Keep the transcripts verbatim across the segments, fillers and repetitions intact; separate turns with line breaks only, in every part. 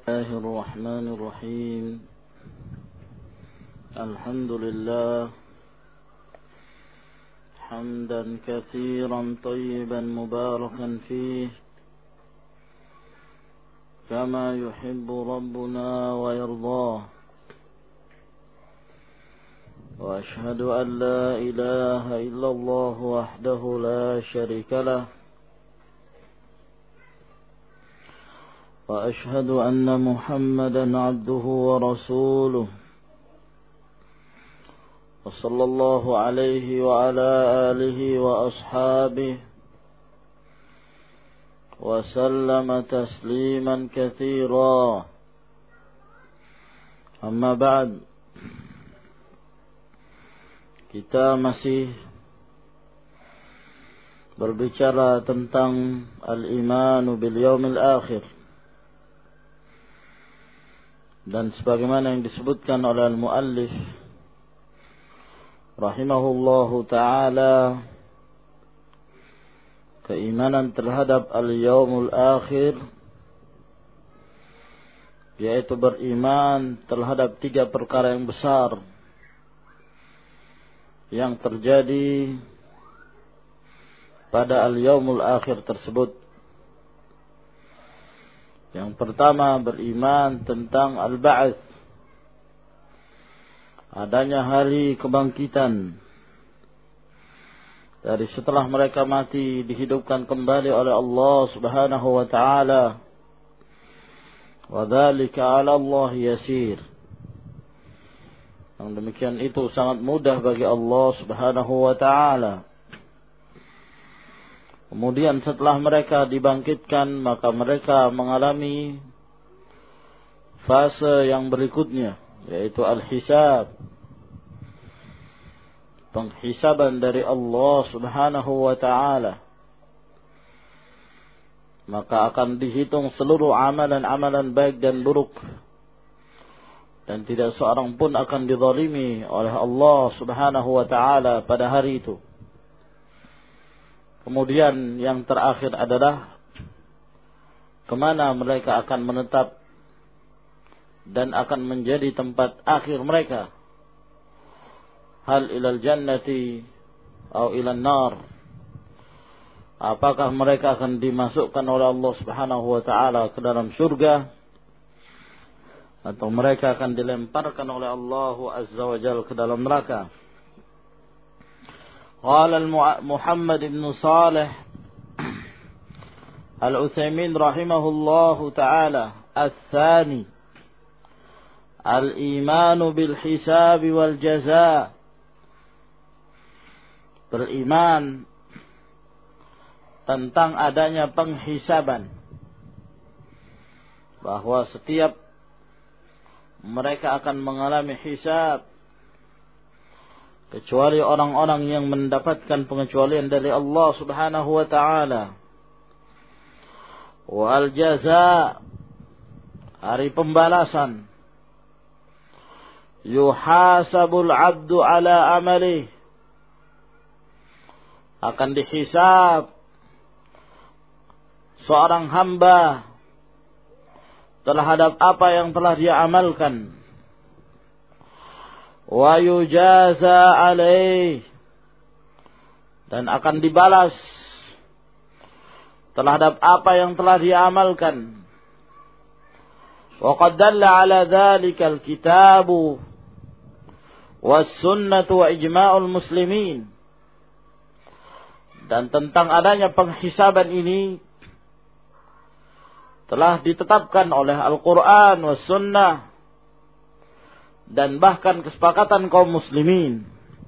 الله الرحمن الرحيم الحمد لله حمدا كثيرا طيبا مباركا فيه كما يحب ربنا ويرضاه وأشهد أن لا إله إلا الله وحده لا شريك له وأشهد أن محمدا عبده ورسوله وصلى الله عليه وعلى آله وأصحابه وسلم تسليما كثيرا أما بعد. Kita masih berbicara tentang al-imanu bil yaumil akhir, dan sebagaimana yang disebutkan oleh al-muallif rahimahullahu ta'ala, keimanan terhadap al-yaumul akhir yaitu beriman terhadap tiga perkara yang besar yang terjadi pada al-yaumul akhir tersebut. Yang pertama, beriman tentang al-ba'ats, adanya hari kebangkitan dari setelah mereka mati, dihidupkan kembali oleh Allah Subhanahu wa ta'ala. Wa dzalika 'ala Allah yasir. Yang demikian itu sangat mudah bagi Allah Subhanahu wa ta'ala. Kemudian setelah mereka dibangkitkan, maka mereka mengalami fase yang berikutnya, yaitu al-hisab, penghisaban dari Allah Subhanahu wa ta'ala. Maka akan dihitung seluruh amalan-amalan baik dan buruk, dan tidak seorang pun akan dizalimi oleh Allah Subhanahu wa ta'ala pada hari itu. Kemudian yang terakhir adalah kemana mereka akan menetap dan akan menjadi tempat akhir mereka. Hal ilal jannati atau ilal nar. Apakah mereka akan dimasukkan oleh Allah Subhanahu wa ta'ala ke dalam surga, atau mereka akan dilemparkan oleh Allah Azza wa Jalla ke dalam neraka. Qala Muhammad ibn Salih Al-Utsaimin rahimahullahu ta'ala, Al-Thani Al-imanu bil-hisab wal-jaza. Beriman tentang adanya penghisaban, bahwa setiap mereka akan mengalami hisab, kecuali orang-orang yang mendapatkan pengecualian dari Allah Subhanahu wa ta'ala. Wal jaza, hari pembalasan. Yuhasabul abdu ala amalih, akan dihisab seorang hamba terhadap apa yang telah dia amalkan. Wa yujaza alaih, dan akan dibalas terhadap apa yang telah dia amalkan. Wa qad dalla ala dzalika al-kitabu was sunnatu wa ijma'ul muslimin. Dan tentang adanya penghisaban ini telah ditetapkan oleh Al-Quran was sunnah, dan bahkan kesepakatan kaum muslimin.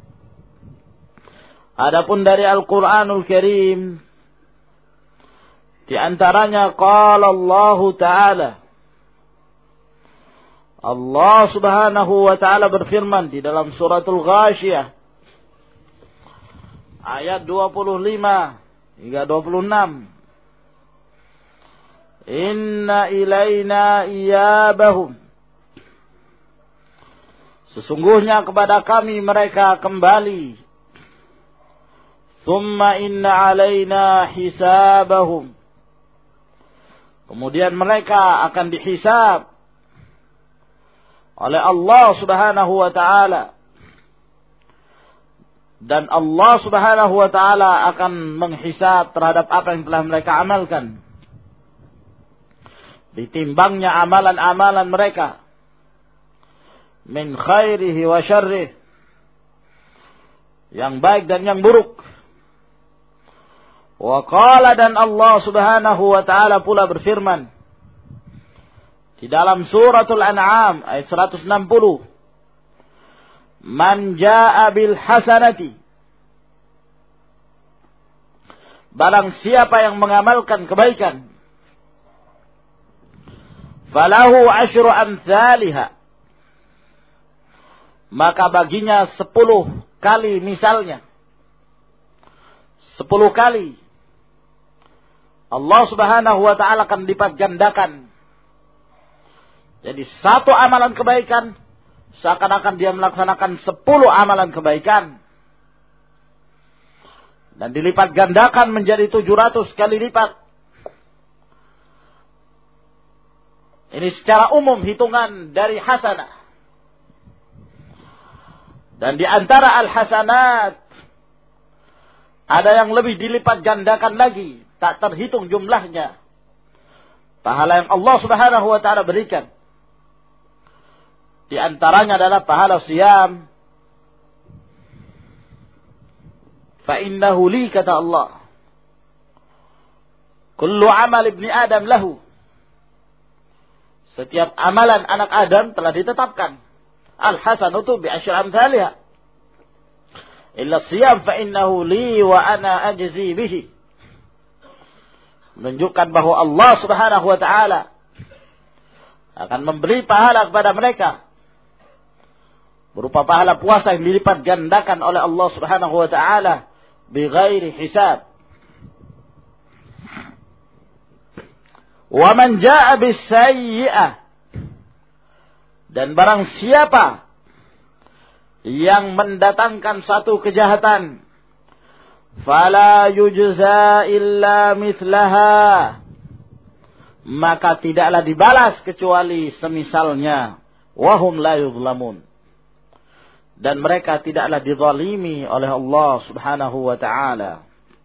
Adapun dari Al-Quranul Karim, di antaranya qala Allah Ta'ala, Allah Subhanahu wa ta'ala berfirman di dalam suratul Ghashiyah ayat dua puluh lima hingga dua puluh enam. Inna ilaina iyabahum, sesungguhnya kepada kami mereka kembali. Thumma inna alaina hisabahum, Kemudian mereka akan dihisab oleh Allah Subhanahu wa taala. Dan Allah Subhanahu wa taala akan menghisab terhadap apa yang telah mereka amalkan. Ditimbangnya amalan-amalan mereka min khairihi wa syarrih, yang baik dan yang buruk. Wa qala, dan Allah Subhanahu wa taala pula berfirman di dalam suratul An'am ayat seratus enam puluh, man jaa'a bil hasanati, barang siapa yang mengamalkan kebaikan, falahu asyru amsalihha, maka baginya sepuluh kali misalnya. Sepuluh kali Allah Subhanahu wa ta'ala akan lipat gandakan. Jadi satu amalan kebaikan seakan-akan dia melaksanakan sepuluh amalan kebaikan. Dan dilipat gandakan menjadi tujuh ratus kali lipat. Ini secara umum hitungan dari hasanah. Dan di antara al-hasanat ada yang lebih dilipat gandakan lagi, tak terhitung jumlahnya. Pahala yang Allah Subhanahu wa taala berikan. Di antaranya adalah pahala siyam. Fa innahu li, kata Allah. Kullu amal ibni Adam lahu. Setiap amalan anak Adam telah ditetapkan. Al-hasanatu bi asyri amsalihha. Illa siyam fa innahu li wa ana ajzi bihi. Menunjukkan bahwa Allah Subhanahu wa taala akan memberi pahala kepada mereka berupa pahala puasa yang dilipat gandakan oleh Allah Subhanahu wa taala bighairi hisab. Wa man jaa'a bis-sayyi'ah, dan barang siapa yang mendatangkan satu kejahatan, fala yujza illa mithlaha, maka tidaklah dibalas kecuali semisalnya. Wahum la yuzlamun, dan mereka tidaklah dizalimi oleh Allah Subhanahu wa taala.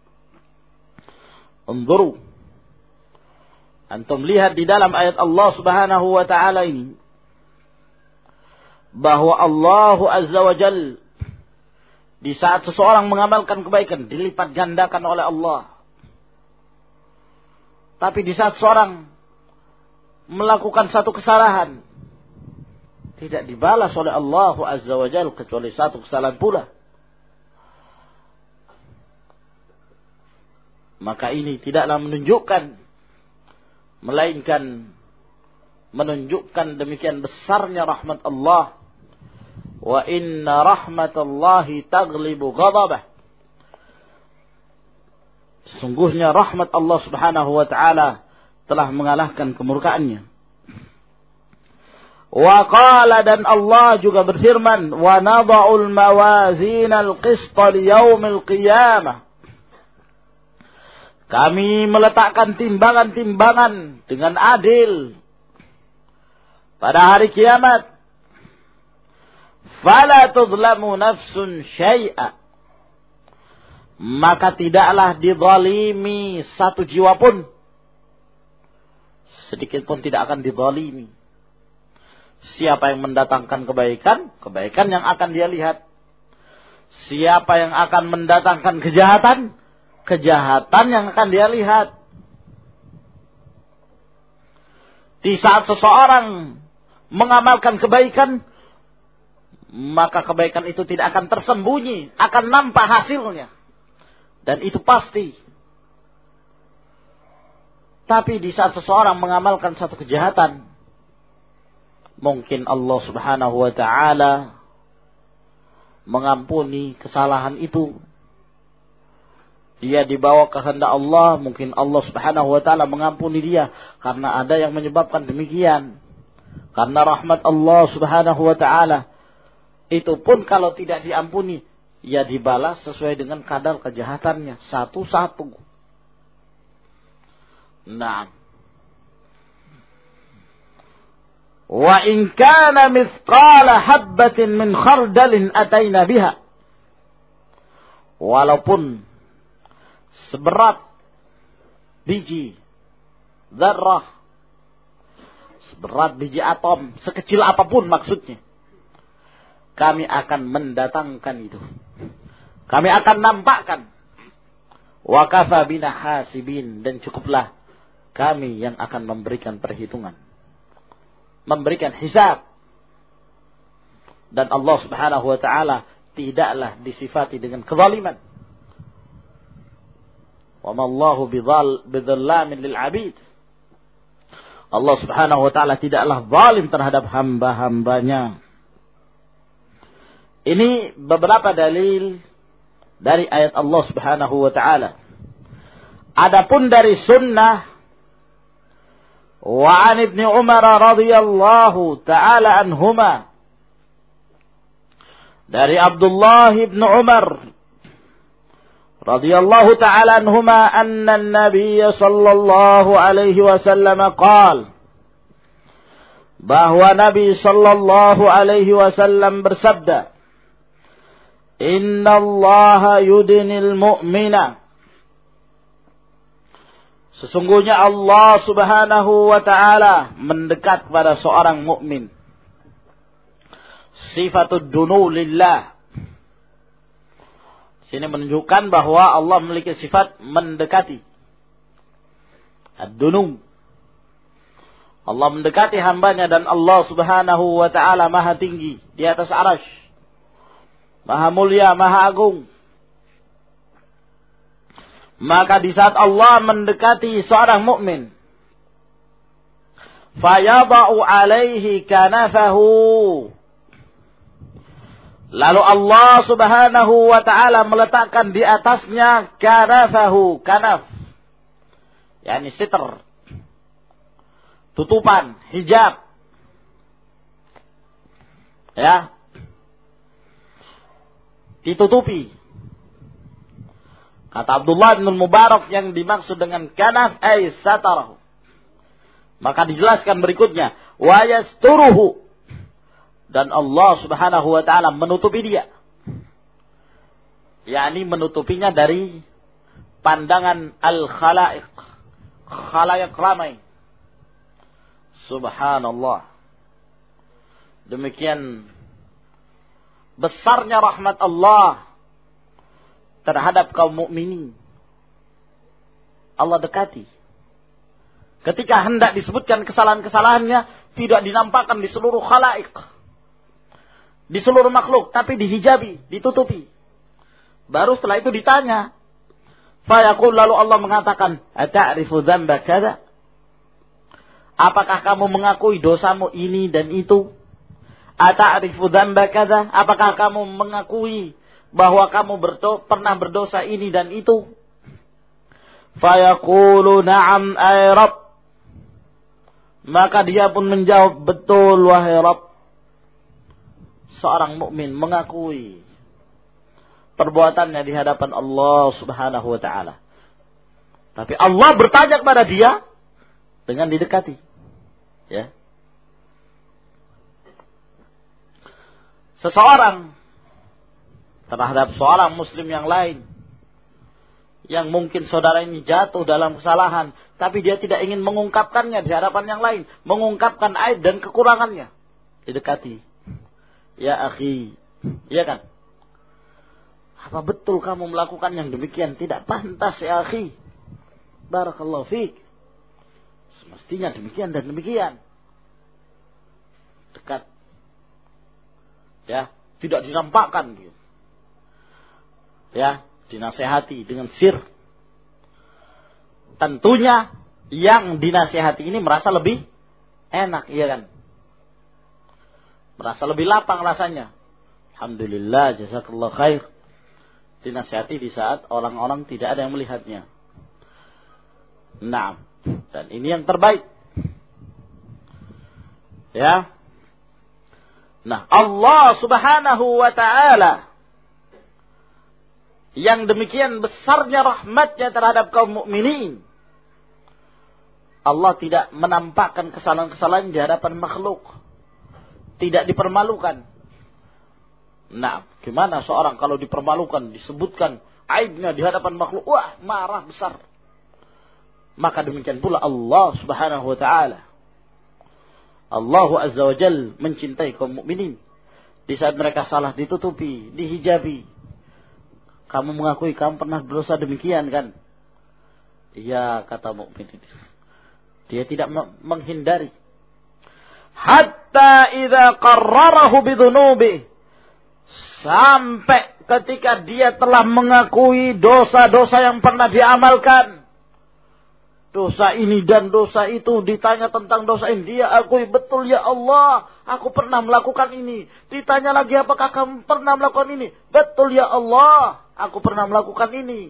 Unzuru, antum lihat di dalam ayat Allah Subhanahu wa taala ini bahwa Allah Azza wa Jalla, di saat seseorang mengamalkan kebaikan dilipat gandakan oleh Allah. Tapi di saat seseorang melakukan satu kesalahan, tidak dibalas oleh Allah Azza wa Jalla kecuali satu kesalahan pula. Maka ini tidaklah menunjukkan, melainkan menunjukkan demikian besarnya rahmat Allah. Wa inna rahmatallahi taglibu ghadabah. Sesungguhnya rahmat Allah Subhanahu wa taala telah mengalahkan kemurkaannya. Wa qala, dan Allah juga berfirman, wa nada'ul mawazinal qista liyaumil qiyamah. Kami meletakkan timbangan-timbangan dengan adil pada hari kiamat. Fala tudlamu nafsun syai'a, maka tidaklah dizalimi satu jiwa pun, sedikit pun tidak akan dizalimi. Siapa yang mendatangkan kebaikan, kebaikan yang akan dia lihat. Siapa yang akan mendatangkan kejahatan, kejahatan yang akan dia lihat. Di saat seseorang mengamalkan kebaikan, maka kebaikan itu tidak akan tersembunyi, akan nampak hasilnya. Dan itu pasti. Tapi di saat seseorang mengamalkan satu kejahatan, mungkin Allah Subhanahu wa ta'ala mengampuni kesalahan itu. Dia dibawa ke kehendak Allah, mungkin Allah Subhanahu wa ta'ala mengampuni dia karena ada yang menyebabkan demikian. Karena rahmat Allah Subhanahu wa ta'ala. Itu pun kalau tidak diampuni, ya dibalas sesuai dengan kadar kejahatannya, satu-satu. Nah, wa in kana mithqala habbatin min khardalin ataina biha. Walaupun seberat biji zarrah, seberat biji atom, sekecil apapun maksudnya, kami akan mendatangkan itu. Kami akan nampakkan. Wa kafa bina hasibin, dan cukuplah kami yang akan memberikan perhitungan, memberikan hisab. Dan Allah Subhanahu wa taala tidaklah disifati dengan kezaliman. Wa ma Allahu bidzallamin lil 'abid. Allah Subhanahu wa taala tidaklah zalim terhadap hamba-hambanya. Ini beberapa dalil dari ayat Allah Subhanahu wa taala. Adapun dari sunnah, wa 'an Ibnu Umar radhiyallahu taala anhuma, dari Abdullah bin Umar radhiyallahu taala anhuma, anna an-nabiy sallallahu alaihi wasallam qaal, bahwa Nabi sallallahu alaihi wasallam bersabda, Inna allaha yudnil mu'mina, sesungguhnya Allah Subhanahu wa taala mendekat kepada seorang mukmin. Sifatud dunu lillah. Sini menunjukkan bahwa Allah memiliki sifat mendekati. Ad-dunu. Allah mendekati hambanya, dan Allah Subhanahu wa taala maha tinggi di atas arasy. Maha mulia, maha agung. Maka di saat Allah mendekati seorang mukmin, fayada'u alaihi kanafahu, lalu Allah Subhanahu wa taala meletakkan di atasnya kanafahu, kanaf, yakni sitr, tutupan, hijab. Ya, ditutupi. Kata Abdullah bin Mubarak, yang dimaksud dengan kanaf ay satarahu. Maka dijelaskan berikutnya, wa yasturuhu, dan Allah Subhanahu wa taala menutupi dia. yakni menutupinya dari pandangan al-khalaiq, khalayak ramai. Subhanallah. Demikian besarnya rahmat Allah terhadap kaum mukminin. Allah dekati. Ketika hendak disebutkan kesalahan-kesalahannya, tidak dinampakkan di seluruh khalaik, di seluruh makhluk, tapi dihijabi, ditutupi. Baru setelah itu ditanya. Fayaqul, lalu Allah mengatakan, ata'rifu dzamba kadza? Apakah kamu mengakui dosamu ini dan itu? Ata'rifu dzamba kadza? Apakah kamu mengakui bahwa kamu berdo- pernah berdosa ini dan itu? Fayaqulu na'am ay Rabb. Maka dia pun menjawab, betul wahai Rabb. Seorang mukmin mengakui perbuatannya di hadapan Allah Subhanahu wa taala. Tapi Allah bertanya kepada dia dengan didekati. Ya. Seseorang terhadap seorang muslim yang lain, yang mungkin saudara ini jatuh dalam kesalahan, tapi dia tidak ingin mengungkapkannya di hadapan yang lain, mengungkapkan aib dan kekurangannya, didekati. Ya akhi, iya kan? Apa betul kamu melakukan yang demikian? Tidak pantas ya akhi. Barakallahu fiik. Semestinya demikian dan demikian. Dekat. Ya, tidak dinampakkan gitu. Ya, dinasehati dengan sir. Tentunya yang dinasehati ini merasa lebih enak, iya kan? Merasa lebih lapang rasanya. Alhamdulillah, jazakallah khair. Dinasihati di saat orang-orang tidak ada yang melihatnya. Nah, dan ini yang terbaik. Ya. Nah, Allah Subhanahu wa taala yang demikian besarnya rahmatnya terhadap kaum mukminin, Allah tidak menampakkan kesalahan-kesalahan di hadapan makhluk. tidak dipermalukan. Nah, gimana seorang kalau dipermalukan, disebutkan aibnya di hadapan makhluk, wah, marah besar. Maka demikian pula Allah Subhanahu wa taala. Allah Azza wa Jalla mencintai kaum mukminin. Di saat mereka salah ditutupi, dihijabi. Kamu mengakui kamu pernah berdosa demikian kan? Iya, kata mukminin. Dia tidak menghindari. Hatta idza qarrarahu bidzunubi, sampai ketika dia telah mengakui dosa-dosa yang pernah diamalkan. Dosa ini dan dosa itu, ditanya tentang dosa ini, dia akui, betul ya Allah, aku pernah melakukan ini. Ditanya lagi, apakah kamu pernah melakukan ini? Betul ya Allah, aku pernah melakukan ini.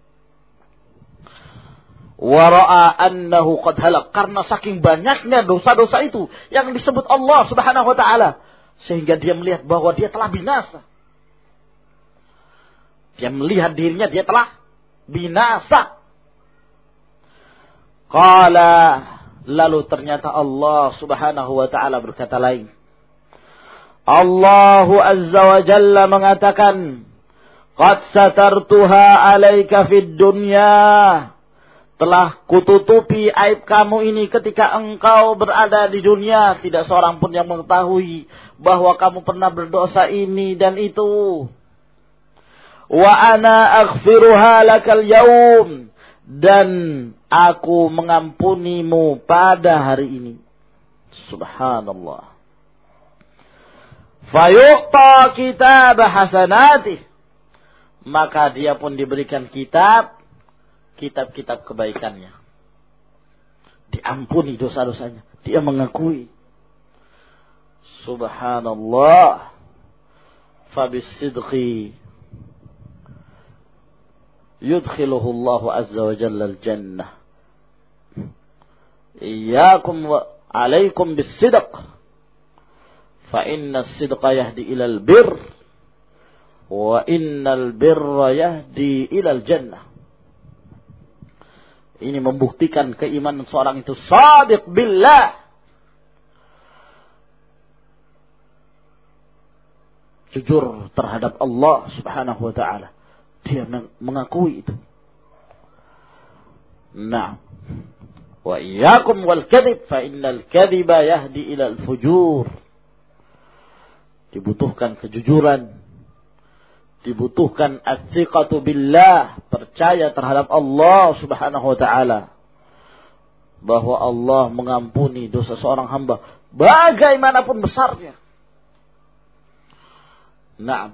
Wara'a annahu qad halak, karena saking banyaknya dosa-dosa itu yang disebut Allah Subhanahu wa taala, sehingga dia melihat bahwa dia telah binasa. Dia melihat dirinya dia telah binasa. Qala, lalu ternyata Allah Subhanahu wa taala berkata lain. Allah Azza wa Jalla mengatakan, qad satartuha 'alaika fid dunya, telah kututupi aib kamu ini ketika engkau berada di dunia. Tidak seorang pun yang mengetahui bahwa kamu pernah berdosa ini dan itu. Wa ana aghfiruha lakal yaum, dan aku mengampunimu pada hari ini. Subhanallah. Fayuqta kitab hasanatih, maka dia pun diberikan kitab kitab-kitab kebaikannya. Diampuni dosa-dosanya. Dia mengakui. Subhanallah. Fabisidqi yudkhiluhu Allah azza wa jalla al-jannah. Iyyakum wa alaikum bis-sidq. Fa inna as-sidqa yahdi ila al-birr wa innal birra yahdi ila al-jannah. Ini membuktikan keimanan seorang itu shadiq billah. Jujur terhadap Allah Subhanahu wa taala. Dia mengakui itu. Nah, wa iyyakum wal kadhib fa innal kadhiba yahdi ila al fujur. Dibutuhkan kejujuran. Dibutuhkan at-thiqatu billah, percaya terhadap Allah Subhanahu wa taala, bahwa Allah mengampuni dosa seorang hamba bagaimanapun besarnya. Naam.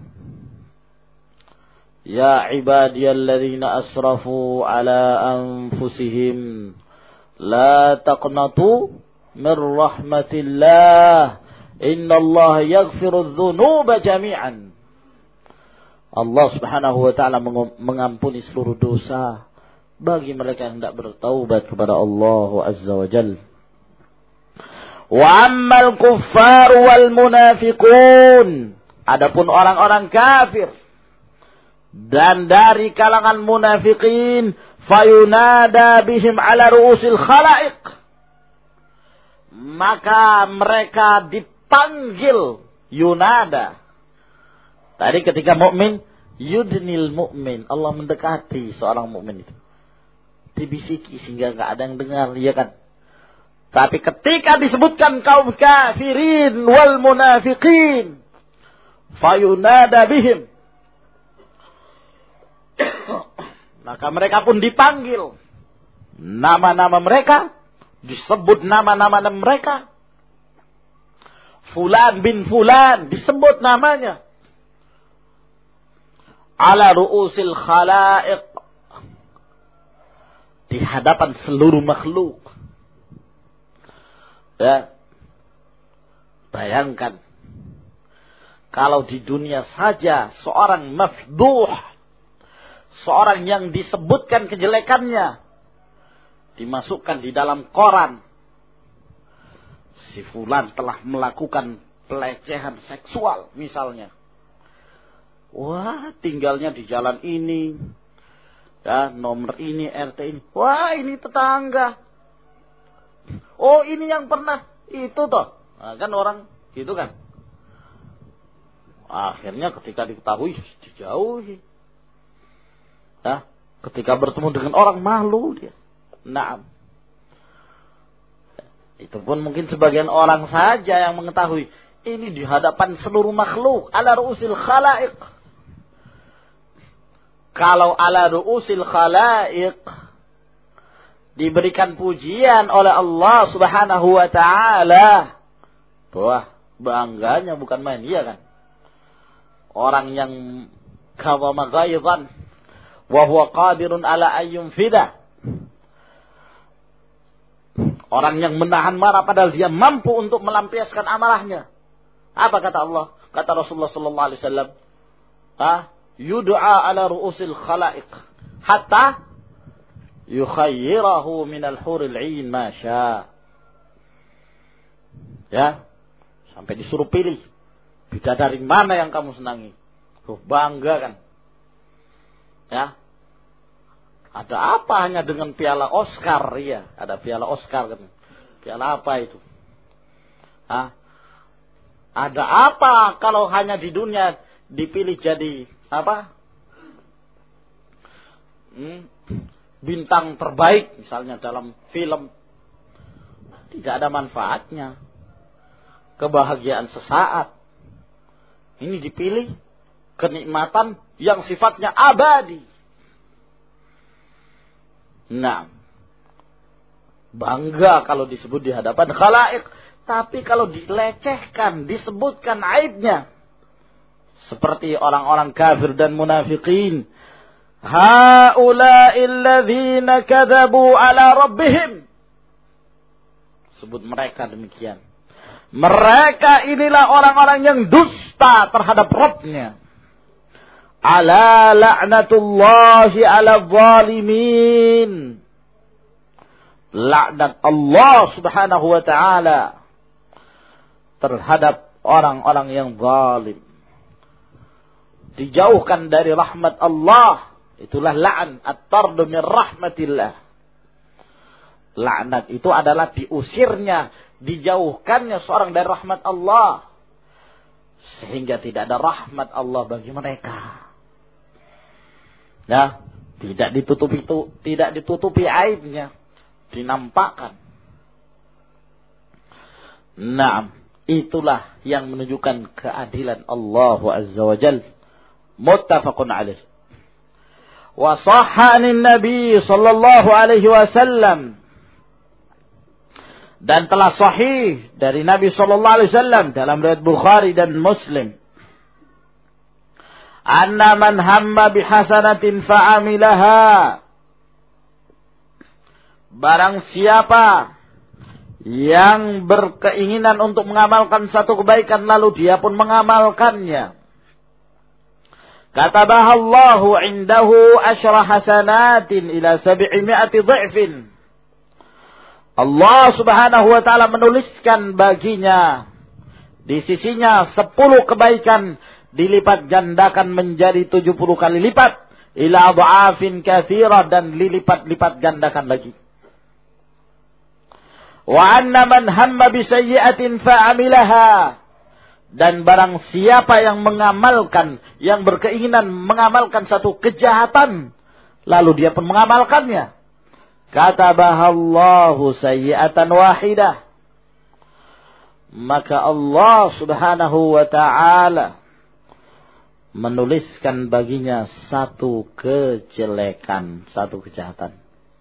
Ya ibadiyalladzina asrafu ala anfusihim la taqnatu min rahmatillah innallaha yaghfiru dzunuba jami'an. Allah Subhanahu wa taala mengampuni seluruh dosa bagi mereka yang tidak bertaubat kepada Allah Azza wa Jalla. Wa ammal kuffar wal munafiqun, adapun orang-orang kafir dan dari kalangan munafikin, fayunada bihim ala ru'usil khalaiq, maka mereka dipanggil yunada. Tadi ketika mukmin, yudnil mukmin, Allah mendekati seorang mukmin itu, dibisiki sehingga nggak ada yang dengar, ya kan? Tapi ketika disebutkan kaum kafirin wal munafiqin, fayunada bihim, maka mereka pun dipanggil nama-nama mereka, disebut nama-nama mereka. Fulan bin Fulan disebut namanya. Ala ru'usil khalaiq, di hadapan seluruh makhluk. Ya. Bayangkan kalau di dunia saja seorang mafduh, seorang yang disebutkan kejelekannya, dimasukkan di dalam koran, si fulan telah melakukan pelecehan seksual misalnya. Wah, tinggalnya di jalan ini, ya, nomor ini, R T ini. Wah, ini tetangga. Oh, ini yang pernah itu toh. Nah, kan orang gitu kan. Akhirnya ketika diketahui dijauhi. Ya, ketika bertemu dengan orang malu dia. Naam. Itu pun mungkin sebagian orang saja yang mengetahui. Ini di hadapan seluruh makhluk. Ala ru'usil khala'iq. Kalau ala ru'usil khala'iq diberikan pujian oleh Allah subhanahu wa ta'ala. Wah, bangganya bukan main. Iya kan? Orang yang kawama ghaidhan. Wahuwa qadirun ala ayyum fida. Orang yang menahan marah padahal dia mampu untuk melampiaskan amarahnya. Apa kata Allah? Kata Rasulullah sallallahu alaihi wasallam, "Ah, yud'a ala ru'usil khalaiq hatta yukhayyirahu min al-huril 'ain ma syaa." Ya, sampai disuruh pilih bidadari mana yang kamu senangi. Tuh, bangga kan? Ya. Ada apa hanya dengan piala Oscar? Ya, ada piala Oscar kan. Piala apa itu? Hah? Ada apa kalau hanya di dunia dipilih jadi apa? Hmm, bintang terbaik misalnya dalam film. Tidak ada manfaatnya. Kebahagiaan sesaat. Ini dipilih kenikmatan yang sifatnya abadi. Nah, bangga kalau disebut di hadapan khalaik, tapi kalau dilecehkan, disebutkan aibnya, seperti orang-orang kafir dan munafikin, haula'il ladzina kadzabu ala rabbihim, sebut mereka demikian. Mereka inilah orang-orang yang dusta terhadap Rabb-Nya. Ala la'natullahi ala zalimin. Laknat Allah subhanahu wa ta'ala terhadap orang-orang yang zalim. Dijauhkan dari rahmat Allah. Itulah la'an. At-tardu min rahmatillah. Laknat itu adalah diusirnya, dijauhkannya seorang dari rahmat Allah. Sehingga tidak ada rahmat Allah bagi mereka. Ya, tidak ditutupi itu, tidak ditutupi aibnya, dinampakkan. Naam, itulah yang menunjukkan keadilan Allah Azza wa Jalla. Muttafaqun alaih. Wa sahha an Nabi sallallahu alaihi wasallam, dan telah sahih dari Nabi sallallahu alaihi wasallam dalam riwayat Bukhari dan Muslim, anna man hamma bihasanatin fa'amilaha, barang siapa yang berkeinginan untuk mengamalkan satu kebaikan lalu dia pun mengamalkannya, katabaha Allahu indahu asyra hasanatin ila sab'imi'ati dha'fin, Allah subhanahu wa ta'ala menuliskan baginya di sisinya sepuluh kebaikan dilipat gandakan menjadi tujuh puluh kali lipat, ila dha'afin katsirah, dan dilipat-lipat gandakan lagi. Wa anna man hamma bi sayyi'atin fa'amilaha, dan barang siapa yang mengamalkan, yang berkeinginan mengamalkan satu kejahatan lalu dia pun mengamalkannya, katabahallahu sayyi'atan wahidah, maka Allah subhanahu wa ta'ala menuliskan baginya satu kejelekan, satu kejahatan.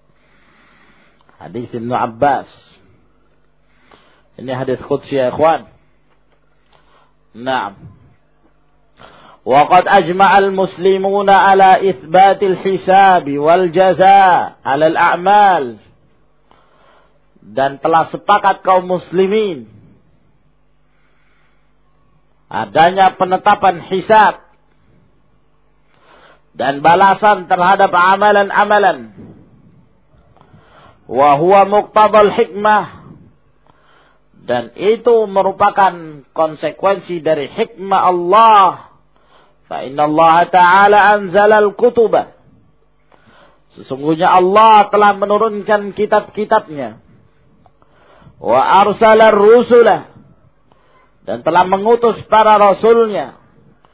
Hadis Ibnu Abbas. Ini hadis qudsi ya ikhwan. Naam. Wa qad ajma'a al-muslimuna ala itsbatil hisabi wal jazaa 'ala al-a'mal. Dan telah sepakat kaum muslimin adanya penetapan hisab dan balasan terhadap amalan-amalan. Wa huwa muqtadal hikmah, dan itu merupakan konsekuensi dari hikmah Allah. Fa inna Allah ta'ala anzala al-kutuba, sesungguhnya Allah telah menurunkan kitab-kitabnya. Wa arsala ar-rusula, dan telah mengutus para rasulnya.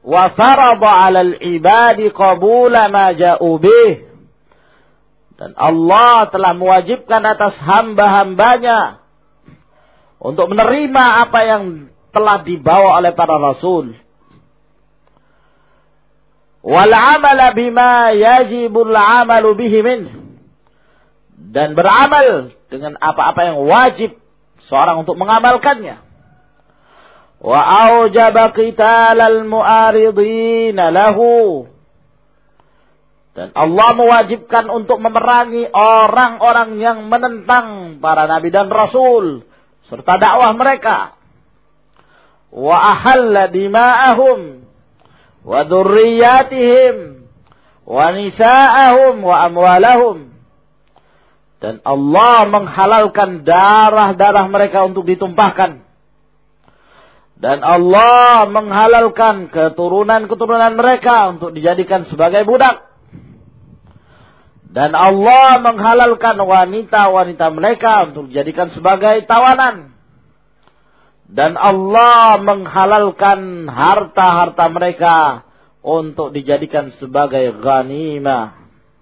wa farada 'alal ibadi qabula ma ja'u bih. Dan Allah telah mewajibkan atas hamba-hambanya untuk menerima apa yang telah dibawa oleh para rasul. Wal 'amala bima yajibul 'amalu bihi min. Dan beramal dengan apa-apa yang wajib seorang untuk mengamalkannya. Wa aujaba qitalal mu'aridina lahu. Dan Allah mewajibkan untuk memerangi orang-orang yang menentang para nabi dan rasul serta dakwah mereka. Wa ahalla dima'ahum wa dzurriyyatihim wa nisa'ahum wa amwalahum. Dan Allah menghalalkan darah-darah mereka untuk ditumpahkan. Dan Allah menghalalkan keturunan-keturunan mereka untuk dijadikan sebagai budak. Dan Allah menghalalkan wanita-wanita mereka untuk dijadikan sebagai tawanan. Dan Allah menghalalkan harta-harta mereka untuk dijadikan sebagai ghanimah.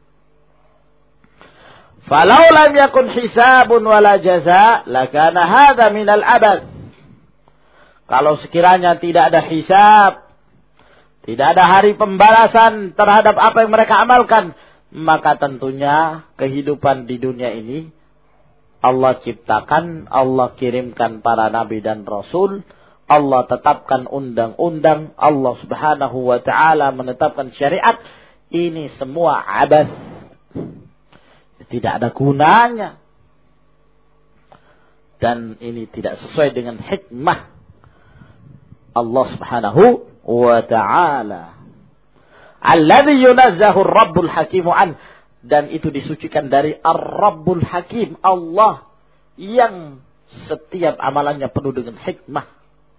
Falau lam yakun hisabun wala jaza, lakana hadha minal abad. Kalau sekiranya tidak ada hisab, tidak ada hari pembalasan terhadap apa yang mereka amalkan, maka tentunya kehidupan di dunia ini Allah ciptakan, Allah kirimkan para nabi dan rasul, Allah tetapkan undang-undang, Allah subhanahu wa ta'ala menetapkan syariat. Ini semua abad. Tidak ada gunanya. Dan ini tidak sesuai dengan hikmah Allah subhanahu wa ta'ala. Alladhi yunazzahu ar-rabbul hakimu an. Dan itu disucikan dari ar-rabbul hakim. Allah yang setiap amalannya penuh dengan hikmah.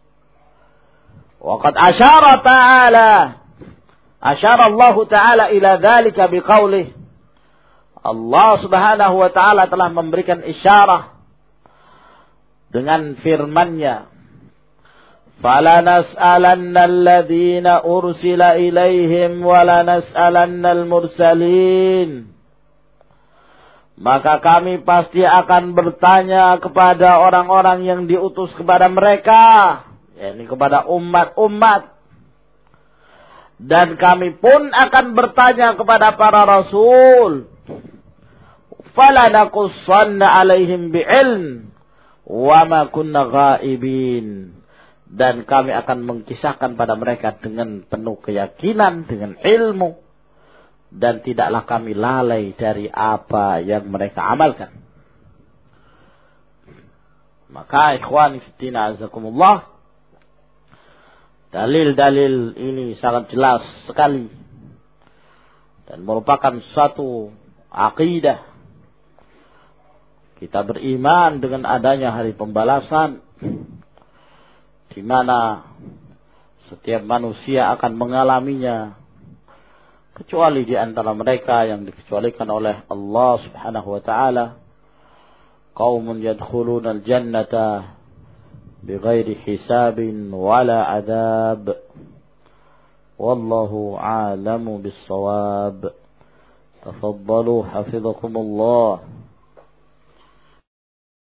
Wa qad asyara ta'ala. Asyara Allah ta'ala ila dhalika biqaulih. Allah subhanahu wa ta'ala telah memberikan isyarah dengan firman-Nya. فَلَنَسْأَلَنَّ الَّذِينَ أُرْسِلَ إِلَيْهِمْ وَلَنَسْأَلَنَّ الْمُرْسَلِينَ. Maka kami pasti akan bertanya kepada orang-orang yang diutus kepada mereka, yakni kepada umat-umat. Dan kami pun akan bertanya kepada para rasul. فَلَنَقُصَّنَّ عَلَيْهِمْ بِعِلْمٍ وَمَا كُنَّا غَائِبِينَ. Dan kami akan mengkisahkan pada mereka dengan penuh keyakinan, dengan ilmu. Dan tidaklah kami lalai dari apa yang mereka amalkan. Maka ikhwani fiddina azakumullah, dalil-dalil ini sangat jelas sekali. Dan merupakan suatu akidah. Kita beriman dengan adanya hari pembalasan, di mana setiap manusia akan mengalaminya, kecuali di antara mereka yang dikecualikan oleh Allah subhanahu wa ta'ala. Qaumun yadkhuluna al-jannata bighairi hisabin wala adab. Wallahu a'lamu bis-shawab. Tafaddalu hafizakumullah.